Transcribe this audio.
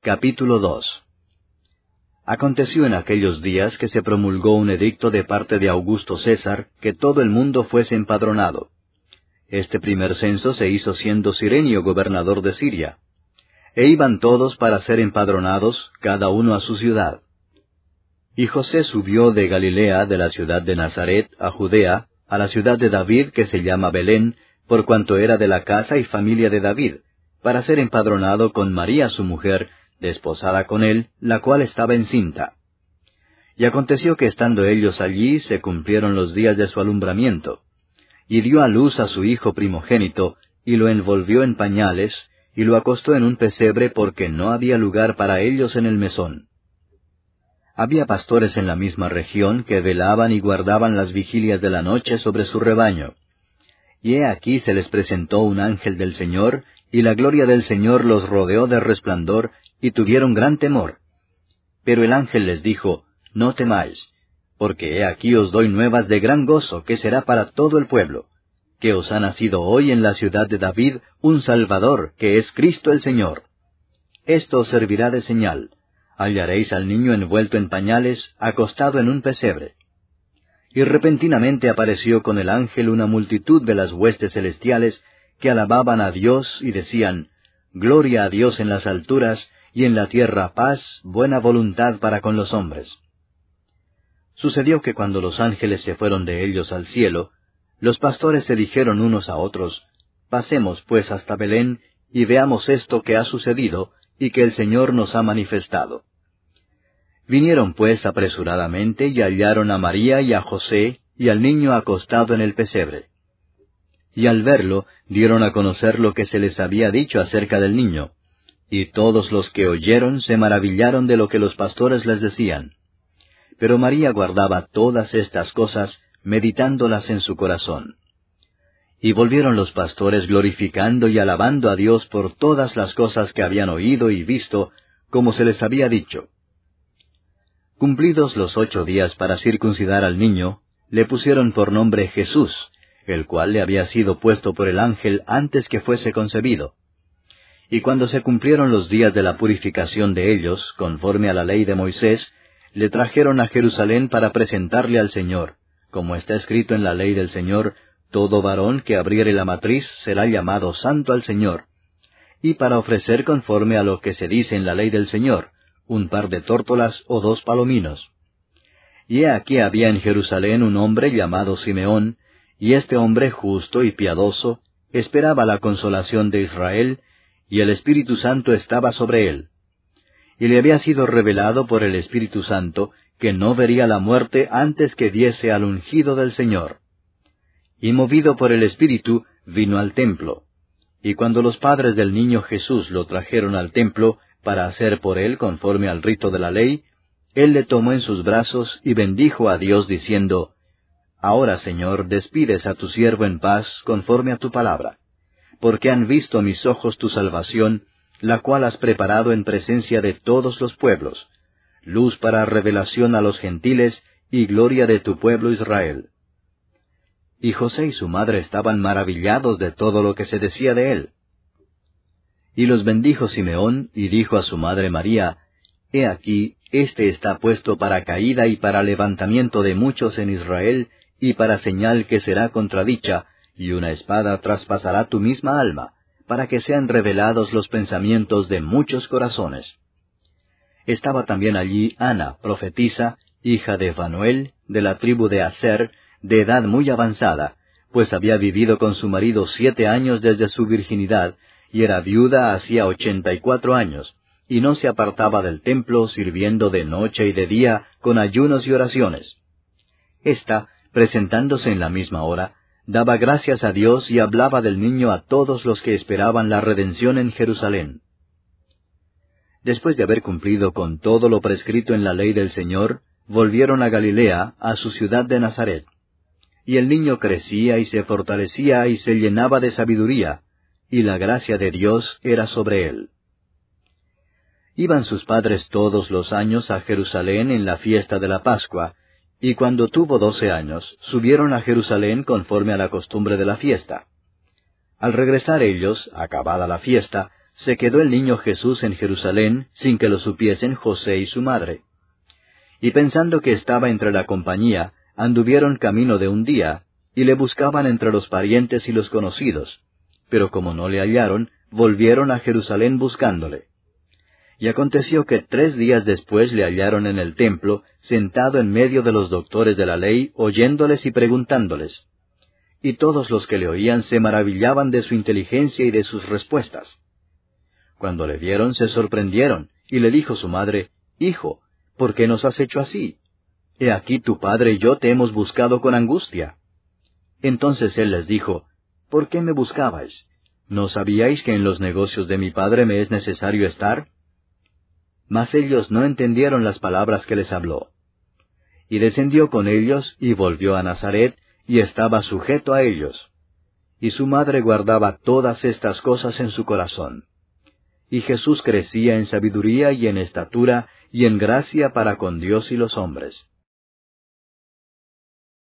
Capítulo 2. Aconteció en aquellos días que se promulgó un edicto de parte de Augusto César, que todo el mundo fuese empadronado. Este primer censo se hizo siendo Cirenio gobernador de Siria. E iban todos para ser empadronados, cada uno a su ciudad. Y José subió de Galilea, de la ciudad de Nazaret, a Judea, a la ciudad de David, que se llama Belén, por cuanto era de la casa y familia de David, para ser empadronado con María su mujer, desposada con él, la cual estaba encinta. Y aconteció que estando ellos allí, se cumplieron los días de su alumbramiento. Y dio a luz a su hijo primogénito, y lo envolvió en pañales, y lo acostó en un pesebre porque no había lugar para ellos en el mesón. Había pastores en la misma región que velaban y guardaban las vigilias de la noche sobre su rebaño. Y he aquí se les presentó un ángel del Señor, y la gloria del Señor los rodeó de resplandor, y tuvieron gran temor. Pero el ángel les dijo, No temáis, porque he aquí os doy nuevas de gran gozo, que será para todo el pueblo, que os ha nacido hoy en la ciudad de David un Salvador, que es Cristo el Señor. Esto os servirá de señal: hallaréis al niño envuelto en pañales, acostado en un pesebre. Y repentinamente apareció con el ángel una multitud de las huestes celestiales, que alababan a Dios y decían, Gloria a Dios en las alturas, y en la tierra paz, buena voluntad para con los hombres. Sucedió que cuando los ángeles se fueron de ellos al cielo, los pastores se dijeron unos a otros, Pasemos pues hasta Belén, y veamos esto que ha sucedido, y que el Señor nos ha manifestado. Vinieron pues apresuradamente, y hallaron a María y a José, y al niño acostado en el pesebre. Y al verlo, dieron a conocer lo que se les había dicho acerca del niño. Y todos los que oyeron se maravillaron de lo que los pastores les decían. Pero María guardaba todas estas cosas, meditándolas en su corazón. Y volvieron los pastores glorificando y alabando a Dios por todas las cosas que habían oído y visto, como se les había dicho. Cumplidos los 8 días para circuncidar al niño, le pusieron por nombre Jesús, el cual le había sido puesto por el ángel antes que fuese concebido. Y cuando se cumplieron los días de la purificación de ellos, conforme a la ley de Moisés, le trajeron a Jerusalén para presentarle al Señor, como está escrito en la ley del Señor, todo varón que abriere la matriz será llamado santo al Señor, y para ofrecer conforme a lo que se dice en la ley del Señor, un par de tórtolas o 2 palominos. Y he aquí había en Jerusalén un hombre llamado Simeón, y este hombre justo y piadoso esperaba la consolación de Israel, y el Espíritu Santo estaba sobre él. Y le había sido revelado por el Espíritu Santo que no vería la muerte antes que viese al ungido del Señor. Y movido por el Espíritu, vino al templo. Y cuando los padres del niño Jesús lo trajeron al templo para hacer por él conforme al rito de la ley, él le tomó en sus brazos y bendijo a Dios diciendo, Ahora, Señor, despides a tu siervo en paz conforme a tu palabra, porque han visto mis ojos tu salvación, la cual has preparado en presencia de todos los pueblos, luz para revelación a los gentiles y gloria de tu pueblo Israel. Y José y su madre estaban maravillados de todo lo que se decía de él. Y los bendijo Simeón, y dijo a su madre María, He aquí, este está puesto para caída y para levantamiento de muchos en Israel, y para señal que será contradicha, y una espada traspasará tu misma alma, para que sean revelados los pensamientos de muchos corazones. Estaba también allí Ana, profetisa, hija de Fanuel, de la tribu de Aser, de edad muy avanzada, pues había vivido con su marido 7 años desde su virginidad, y era viuda hacía 84 años, y no se apartaba del templo, sirviendo de noche y de día, con ayunos y oraciones. Esta, presentándose en la misma hora, daba gracias a Dios y hablaba del niño a todos los que esperaban la redención en Jerusalén. Después de haber cumplido con todo lo prescrito en la ley del Señor, volvieron a Galilea, a su ciudad de Nazaret. Y el niño crecía y se fortalecía y se llenaba de sabiduría, y la gracia de Dios era sobre él. Iban sus padres todos los años a Jerusalén en la fiesta de la Pascua, y cuando tuvo 12 años, subieron a Jerusalén conforme a la costumbre de la fiesta. Al regresar ellos, acabada la fiesta, se quedó el niño Jesús en Jerusalén sin que lo supiesen José y su madre. Y pensando que estaba entre la compañía, anduvieron camino de un día, y le buscaban entre los parientes y los conocidos, pero como no le hallaron, volvieron a Jerusalén buscándole. Y aconteció que 3 días después le hallaron en el templo, sentado en medio de los doctores de la ley, oyéndoles y preguntándoles. Y todos los que le oían se maravillaban de su inteligencia y de sus respuestas. Cuando le vieron, se sorprendieron, y le dijo su madre, Hijo, ¿por qué nos has hecho así? He aquí tu padre y yo te hemos buscado con angustia. Entonces él les dijo, ¿por qué me buscabais? ¿No sabíais que en los negocios de mi padre me es necesario estar? Mas ellos no entendieron las palabras que les habló. Y descendió con ellos, y volvió a Nazaret, y estaba sujeto a ellos. Y su madre guardaba todas estas cosas en su corazón. Y Jesús crecía en sabiduría y en estatura, y en gracia para con Dios y los hombres.